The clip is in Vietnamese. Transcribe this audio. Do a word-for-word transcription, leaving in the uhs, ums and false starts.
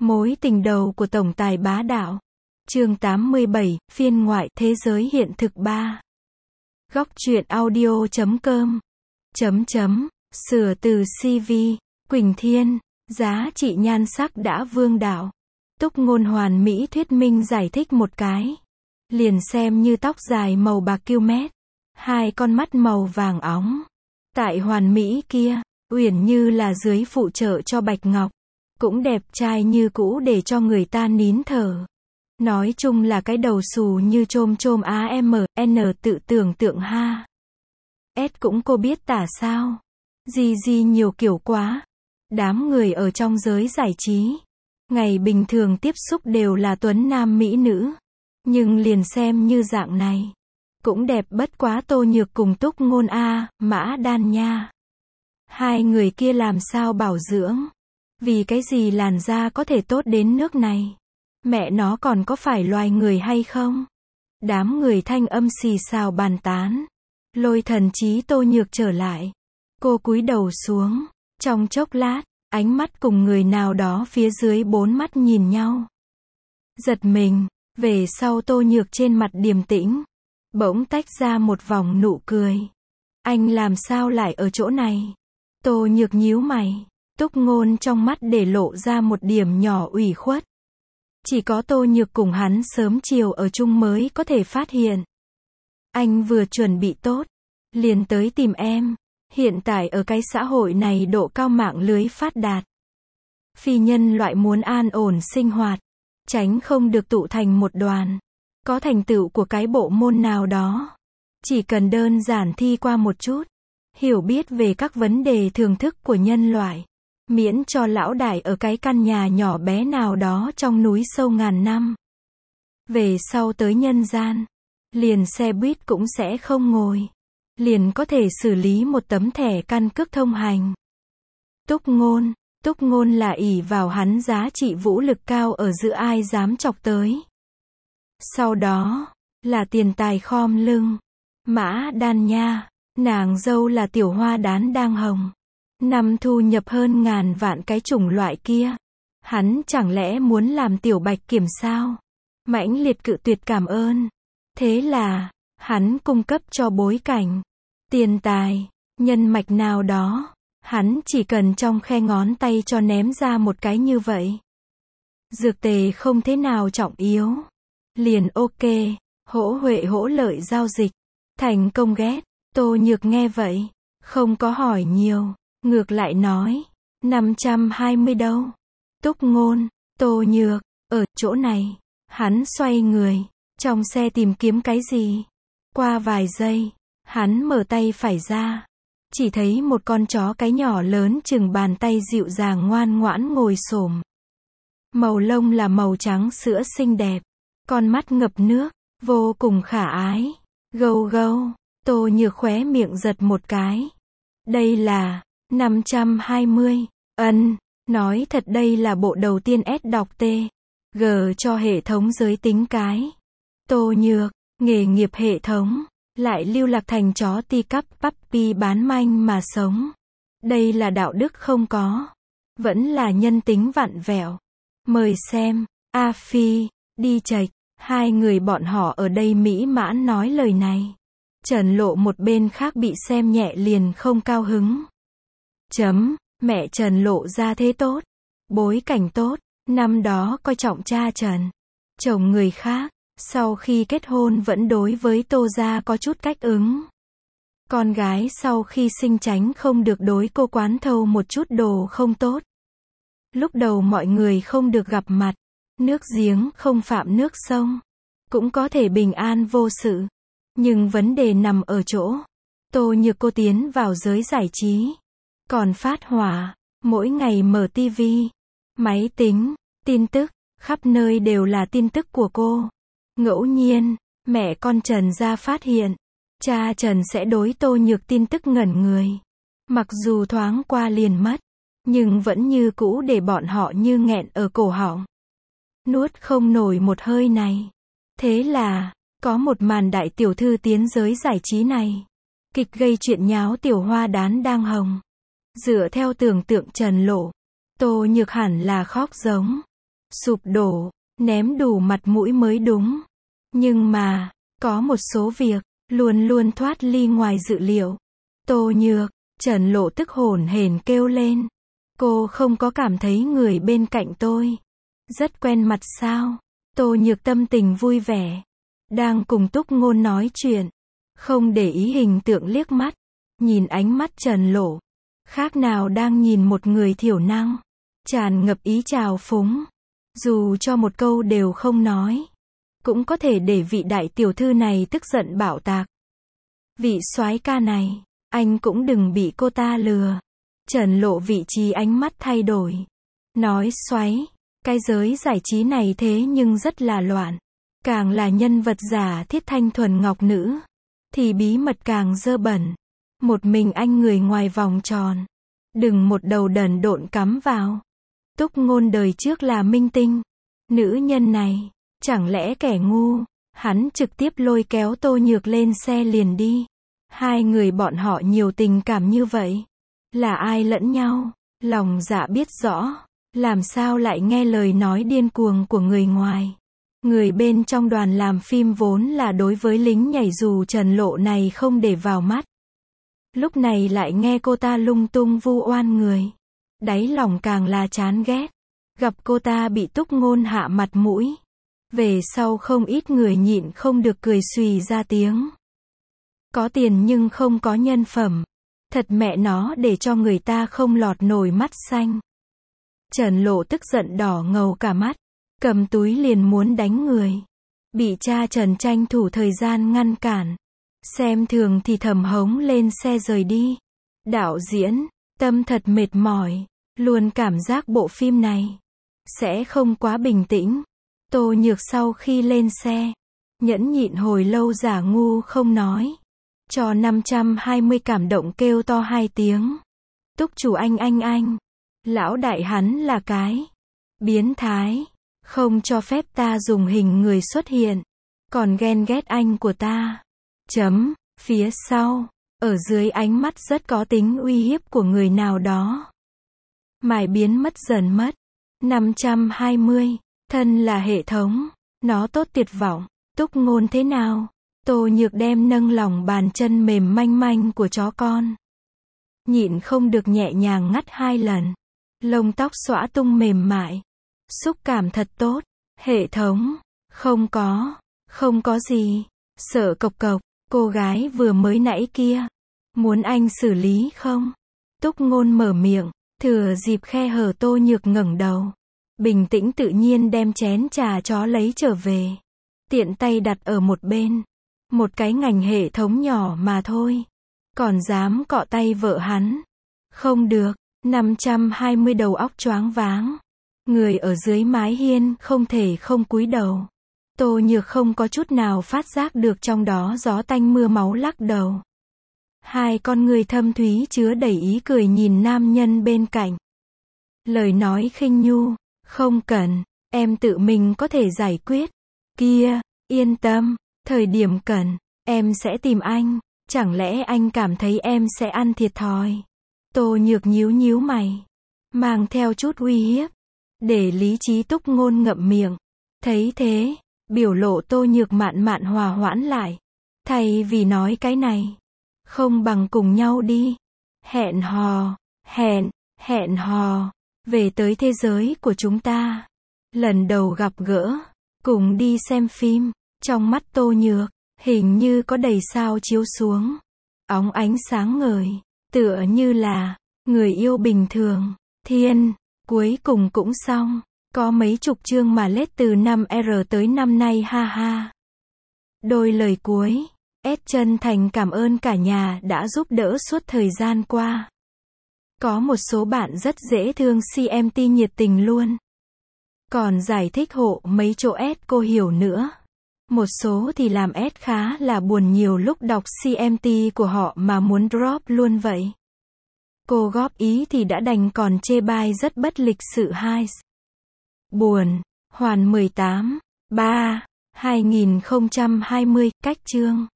Mối tình đầu của tổng tài bá đạo. Chương tám mươi bảy, phiên ngoại, thế giới hiện thực ba. Góc truyện audio chấm com. Chấm chấm, sửa từ xê vê, Quỳnh Thiên, giá trị nhan sắc đã vương đạo. Túc Ngôn hoàn mỹ thuyết minh giải thích một cái. Liền xem như tóc dài màu bạc kiêu mét. Hai con mắt màu vàng óng. Tại hoàn mỹ kia, uyển như là dưới phụ trợ cho Bạch Ngọc. Cũng đẹp trai như cũ để cho người ta nín thở. Nói chung là cái đầu xù như chôm chôm á em en tự tưởng tượng ha. S cũng cô biết tả sao. Gì gì nhiều kiểu quá. Đám người ở trong giới giải trí. Ngày bình thường tiếp xúc đều là tuấn nam mỹ nữ. Nhưng liền xem như dạng này. Cũng đẹp bất quá Tô Nhược cùng Túc Ngôn a, Mã Đan nha. Hai người kia làm sao bảo dưỡng. Vì cái gì làn da có thể tốt đến nước này? Mẹ nó còn có phải loài người hay không? Đám người thanh âm xì xào bàn tán. Lôi thần trí Tô Nhược trở lại. Cô cúi đầu xuống. Trong chốc lát, ánh mắt cùng người nào đó phía dưới bốn mắt nhìn nhau. Giật mình, về sau Tô Nhược trên mặt điềm tĩnh. Bỗng tách ra một vòng nụ cười. Anh làm sao lại ở chỗ này? Tô Nhược nhíu mày. Túc Ngôn trong mắt để lộ ra một điểm nhỏ ủy khuất. Chỉ có Tô Nhược cùng hắn sớm chiều ở chung mới có thể phát hiện. Anh vừa chuẩn bị tốt, liền tới tìm em. Hiện tại ở cái xã hội này độ cao mạng lưới phát đạt. Phi nhân loại muốn an ổn sinh hoạt, tránh không được tụ thành một đoàn. Có thành tựu của cái bộ môn nào đó. Chỉ cần đơn giản thi qua một chút. Hiểu biết về các vấn đề thường thức của nhân loại. Miễn cho lão đại ở cái căn nhà nhỏ bé nào đó trong núi sâu ngàn năm. Về sau tới nhân gian. Liền xe buýt cũng sẽ không ngồi. Liền có thể xử lý một tấm thẻ căn cước thông hành. Túc Ngôn. Túc Ngôn là ỷ vào hắn giá trị vũ lực cao ở giữa ai dám chọc tới. Sau đó, là tiền tài khom lưng. Mã Đan nha. Nàng dâu là tiểu hoa đán đang hồng. Năm thu nhập hơn ngàn vạn cái chủng loại kia. Hắn chẳng lẽ muốn làm tiểu bạch kiểm sao? Mãnh liệt cự tuyệt cảm ơn. Thế là, hắn cung cấp cho bối cảnh, tiền tài, nhân mạch nào đó. Hắn chỉ cần trong khe ngón tay cho ném ra một cái như vậy. Dược tề không thế nào trọng yếu. Liền ok, hỗ huệ hỗ lợi giao dịch. Thành công ghét. Tô Nhược nghe vậy, không có hỏi nhiều. Ngược lại nói, năm trăm hai mươi đâu? Túc Ngôn, Tô Nhược, ở chỗ này. Hắn xoay người, trong xe tìm kiếm cái gì? Qua vài giây, hắn mở tay phải ra. Chỉ thấy một con chó cái nhỏ lớn chừng bàn tay dịu dàng ngoan ngoãn ngồi xổm. Màu lông là màu trắng sữa xinh đẹp. Con mắt ngập nước, vô cùng khả ái. Gâu gâu, Tô Nhược khóe miệng giật một cái. Đây là năm trăm hai mươi, ân, nói thật đây là bộ đầu tiên S đọc T, G cho hệ thống giới tính cái. Tô Nhược, nghề nghiệp hệ thống, lại lưu lạc thành chó ti cắp puppy bán manh mà sống. Đây là đạo đức không có, vẫn là nhân tính vặn vẹo. Mời xem, A Phi, đi chạch, hai người bọn họ ở đây mỹ mãn nói lời này. Trần Lộ một bên khác bị xem nhẹ liền không cao hứng. Chấm, mẹ Trần Lộ ra thế tốt. Bối cảnh tốt, năm đó coi trọng cha Trần. Chồng người khác, sau khi kết hôn vẫn đối với Tô gia có chút cách ứng. Con gái sau khi sinh tránh không được đối cô quán thâu một chút đồ không tốt. Lúc đầu mọi người không được gặp mặt. Nước giếng không phạm nước sông. Cũng có thể bình an vô sự. Nhưng vấn đề nằm ở chỗ. Tô Nhược cô tiến vào giới giải trí. Còn phát hỏa. Mỗi ngày mở tivi, máy tính, tin tức. Khắp nơi đều là tin tức của cô. Ngẫu nhiên, mẹ con Trần gia phát hiện. Cha Trần sẽ đối Tô Nhược tin tức ngẩn người. Mặc dù thoáng qua liền mất. Nhưng vẫn như cũ để bọn họ như nghẹn ở cổ họng. Nuốt không nổi một hơi này. Thế là, có một màn đại tiểu thư tiến giới giải trí này. Kịch gây chuyện nháo tiểu hoa đán đang hồng. Dựa theo tưởng tượng Trần Lộ, Tô Nhược hẳn là khóc giống. sụp đổ, ném đủ mặt mũi mới đúng. Nhưng mà, có một số việc, luôn luôn thoát ly ngoài dự liệu. Tô Nhược, Trần Lộ tức hổn hển kêu lên. Cô không có cảm thấy người bên cạnh tôi rất quen mặt sao? Tô Nhược tâm tình vui vẻ, đang cùng Túc Ngôn nói chuyện, không để ý hình tượng liếc mắt, nhìn ánh mắt Trần Lộ, khác nào đang nhìn một người thiểu năng, tràn ngập ý trào phúng, dù cho một câu đều không nói, cũng có thể để vị đại tiểu thư này tức giận bạo tạc. Vị soái ca này, anh cũng đừng bị cô ta lừa. Trần Lộ vị trí ánh mắt thay đổi, nói soái, cái giới giải trí này thế nhưng rất là loạn, càng là nhân vật giả thiết thanh thuần ngọc nữ, thì bí mật càng dơ bẩn. Một mình anh người ngoài vòng tròn, đừng một đầu đần độn cắm vào. Túc Ngôn đời trước là minh tinh, nữ nhân này, chẳng lẽ kẻ ngu? Hắn trực tiếp lôi kéo Tô Nhược lên xe liền đi. Hai người bọn họ nhiều tình cảm như vậy, là ai lẫn nhau, lòng dạ biết rõ, làm sao lại nghe lời nói điên cuồng của người ngoài. Người bên trong đoàn làm phim vốn là đối với lính nhảy dù Trần Lộ này không để vào mắt. Lúc này lại nghe cô ta lung tung vu oan người, đáy lòng càng là chán ghét. Gặp cô ta bị Túc Ngôn hạ mặt mũi, về sau không ít người nhịn không được cười xùy ra tiếng. Có tiền nhưng không có nhân phẩm, thật mẹ nó để cho người ta không lọt nổi mắt xanh. Trần Lộ tức giận đỏ ngầu cả mắt, cầm túi liền muốn đánh người, bị cha Trần tranh thủ thời gian ngăn cản, xem thường thì thầm hống lên xe rời đi. Đạo diễn, tâm thật mệt mỏi, luôn cảm giác bộ phim này sẽ không quá bình tĩnh. Tô Nhược sau khi lên xe, nhẫn nhịn hồi lâu giả ngu không nói, cho năm trăm hai mươi cảm động kêu to hai tiếng. Túc chủ anh anh anh, lão đại hắn là cái biến thái, không cho phép ta dùng hình người xuất hiện, còn ghen ghét anh của ta. Chấm, phía sau, ở dưới ánh mắt rất có tính uy hiếp của người nào đó. Mải biến mất dần mất. năm trăm hai mươi, thân là hệ thống, nó tốt tuyệt vọng. Túc Ngôn thế nào? Tô Nhược đem nâng lòng bàn chân mềm manh manh của chó con, nhịn không được nhẹ nhàng ngắt hai lần, lông tóc xõa tung mềm mại, xúc cảm thật tốt. Hệ thống, không có, không có gì. Sợ cộc cộc, cô gái vừa mới nãy kia, muốn anh xử lý không? Túc Ngôn mở miệng, thừa dịp khe hở. Tô Nhược ngẩng đầu, bình tĩnh tự nhiên đem chén trà chó lấy trở về, tiện tay đặt ở một bên. Một cái ngành hệ thống nhỏ mà thôi, còn dám cọ tay vợ hắn. Không được. năm trăm hai mươi đầu óc choáng váng, người ở dưới mái hiên không thể không cúi đầu. Tô Nhược không có chút nào phát giác được trong đó gió tanh mưa máu, lắc đầu. Hai con người thâm thúy chứa đầy ý cười nhìn nam nhân bên cạnh. Lời nói khinh nhu, không cần, em tự mình có thể giải quyết. Kia, yên tâm, thời điểm cần, em sẽ tìm anh, chẳng lẽ anh cảm thấy em sẽ ăn thiệt thòi? Tô Nhược nhíu nhíu mày, mang theo chút uy hiếp, để lý trí. Túc Ngôn ngậm miệng, thấy thế, biểu lộ Tô Nhược mạn mạn hòa hoãn lại. Thay vì nói cái này, không bằng cùng nhau đi. Hẹn hò, hẹn, hẹn hò, về tới thế giới của chúng ta. Lần đầu gặp gỡ, cùng đi xem phim. Trong mắt Tô Nhược, hình như có đầy sao chiếu xuống, óng ánh sáng ngời, tựa như là người yêu bình thường. Thiên, cuối cùng cũng xong, có mấy chục chương mà lết từ năm R tới năm nay, ha ha. Đôi lời cuối, S chân thành cảm ơn cả nhà đã giúp đỡ suốt thời gian qua. Có một số bạn rất dễ thương, xê em tê nhiệt tình luôn, còn giải thích hộ mấy chỗ S cô hiểu nữa. Một số thì làm S khá là buồn, nhiều lúc đọc xê em tê của họ mà muốn drop luôn vậy. Cô góp ý thì đã đành, còn chê bai rất bất lịch sự. Hai buồn, hoàn mười tám, ba, hai nghìn không trăm hai mươi, cách chương.